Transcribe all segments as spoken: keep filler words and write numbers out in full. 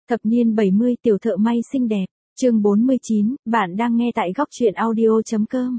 Thập niên bảy mươi tiểu thợ may xinh đẹp, chương bốn mươi chín, bạn đang nghe tại góc truyện audio.com.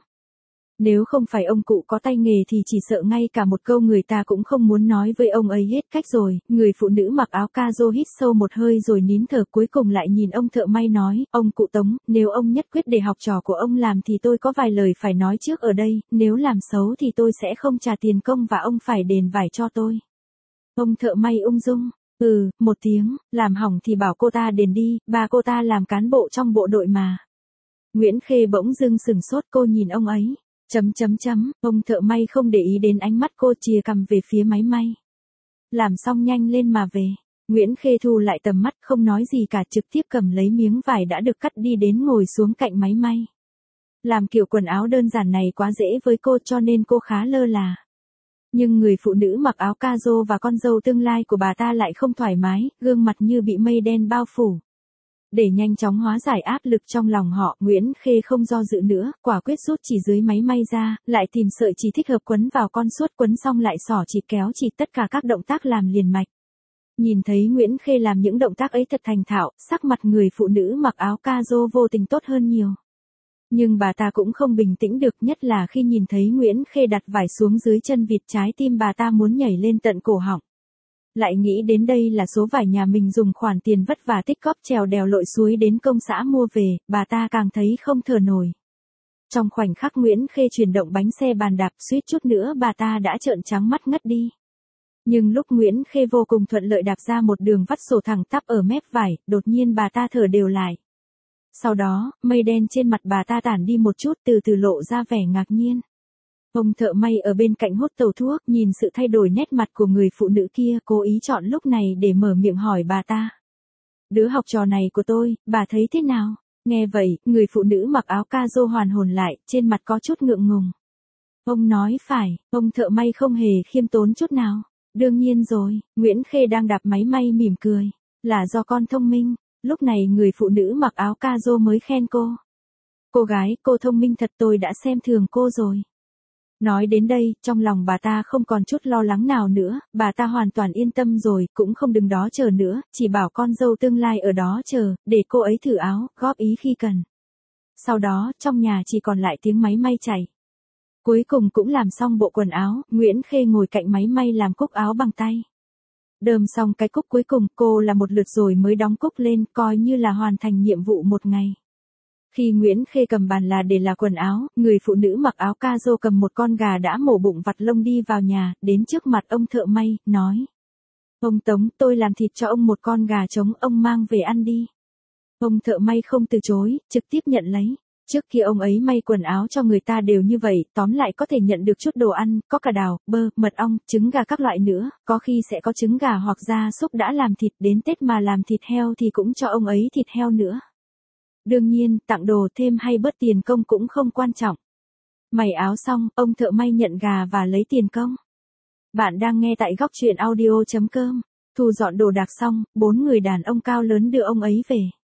Nếu không phải ông cụ có tay nghề thì chỉ sợ ngay cả một câu người ta cũng không muốn nói với ông ấy hết cách rồi. Người phụ nữ mặc áo ca-rô hít sâu một hơi rồi nín thở, cuối cùng lại nhìn ông thợ may nói, ông cụ Tống, nếu ông nhất quyết để học trò của ông làm thì tôi có vài lời phải nói trước ở đây, nếu làm xấu thì tôi sẽ không trả tiền công và ông phải đền vải cho tôi. Ông thợ may ung dung. Ừ, một tiếng, làm hỏng thì bảo cô ta đền đi, bà cô ta làm cán bộ trong bộ đội mà. Nguyễn Khê bỗng dưng sừng sốt, cô nhìn ông ấy. Chấm chấm chấm, ông thợ may không để ý đến ánh mắt cô, chìa cằm về phía máy may. Làm xong nhanh lên mà về. Nguyễn Khê thu lại tầm mắt, không nói gì cả, trực tiếp cầm lấy miếng vải đã được cắt đi đến ngồi xuống cạnh máy may. Làm kiểu quần áo đơn giản này quá dễ với cô cho nên cô khá lơ là. Nhưng người phụ nữ mặc áo ca-rô và con dâu tương lai của bà ta lại không thoải mái, gương mặt như bị mây đen bao phủ. Để nhanh chóng hóa giải áp lực trong lòng họ, Nguyễn Khê không do dự nữa, quả quyết rút chỉ dưới máy may ra, lại tìm sợi chỉ thích hợp quấn vào con suốt, quấn xong lại xỏ chỉ kéo chỉ, tất cả các động tác làm liền mạch. Nhìn thấy Nguyễn Khê làm những động tác ấy thật thành thạo, sắc mặt người phụ nữ mặc áo ca-rô vô tình tốt hơn nhiều. Nhưng bà ta cũng không bình tĩnh được, nhất là khi nhìn thấy Nguyễn Khê đặt vải xuống dưới chân vịt, trái tim bà ta muốn nhảy lên tận cổ họng. Lại nghĩ đến đây là số vải nhà mình dùng khoản tiền vất vả tích góp trèo đèo lội suối đến công xã mua về, bà ta càng thấy không thở nổi. Trong khoảnh khắc Nguyễn Khê chuyển động bánh xe bàn đạp, suýt chút nữa bà ta đã trợn trắng mắt ngất đi. Nhưng lúc Nguyễn Khê vô cùng thuận lợi đạp ra một đường vắt sổ thẳng tắp ở mép vải, đột nhiên bà ta thở đều lại. Sau đó, mây đen trên mặt bà ta tản đi một chút, từ từ lộ ra vẻ ngạc nhiên. Ông thợ may ở bên cạnh hút tàu thuốc, nhìn sự thay đổi nét mặt của người phụ nữ kia, cố ý chọn lúc này để mở miệng hỏi bà ta. Đứa học trò này của tôi, bà thấy thế nào? Nghe vậy, người phụ nữ mặc áo ca-rô hoàn hồn lại, trên mặt có chút ngượng ngùng. Ông nói phải, ông thợ may không hề khiêm tốn chút nào. Đương nhiên rồi, Nguyễn Khê đang đạp máy may mỉm cười. Là do con thông minh. Lúc này người phụ nữ mặc áo ca-rô mới khen cô. Cô gái, cô thông minh thật, tôi đã xem thường cô rồi. Nói đến đây, trong lòng bà ta không còn chút lo lắng nào nữa, bà ta hoàn toàn yên tâm rồi, cũng không đứng đó chờ nữa, chỉ bảo con dâu tương lai ở đó chờ, để cô ấy thử áo, góp ý khi cần. Sau đó, trong nhà chỉ còn lại tiếng máy may chạy. Cuối cùng cũng làm xong bộ quần áo, Nguyễn Khê ngồi cạnh máy may làm cúc áo bằng tay. Đơm xong cái cúc cuối cùng, cô là một lượt rồi mới đóng cúc lên, coi như là hoàn thành nhiệm vụ một ngày. Khi Nguyễn Khê cầm bàn là để là quần áo, người phụ nữ mặc áo ca-rô cầm một con gà đã mổ bụng vặt lông đi vào nhà, đến trước mặt ông thợ may, nói. Ông Tống, tôi làm thịt cho ông một con gà trống, ông mang về ăn đi. Ông thợ may không từ chối, trực tiếp nhận lấy. Trước kia ông ấy may quần áo cho người ta đều như vậy, tóm lại có thể nhận được chút đồ ăn, có cả đào, bơ, mật ong, trứng gà các loại nữa, có khi sẽ có trứng gà hoặc gia súc đã làm thịt, đến Tết mà làm thịt heo thì cũng cho ông ấy thịt heo nữa. Đương nhiên, tặng đồ thêm hay bớt tiền công cũng không quan trọng. May áo xong, ông thợ may nhận gà và lấy tiền công. Bạn đang nghe tại góc truyện audio.com. Thu dọn đồ đạc xong, bốn người đàn ông cao lớn đưa ông ấy về.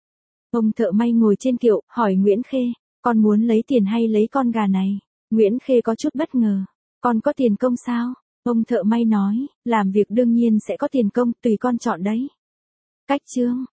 Ông thợ may ngồi trên kiệu, hỏi Nguyễn Khê, con muốn lấy tiền hay lấy con gà này? Nguyễn Khê có chút bất ngờ. Con có tiền công sao? Ông thợ may nói, làm việc đương nhiên sẽ có tiền công, tùy con chọn đấy. Cách chương.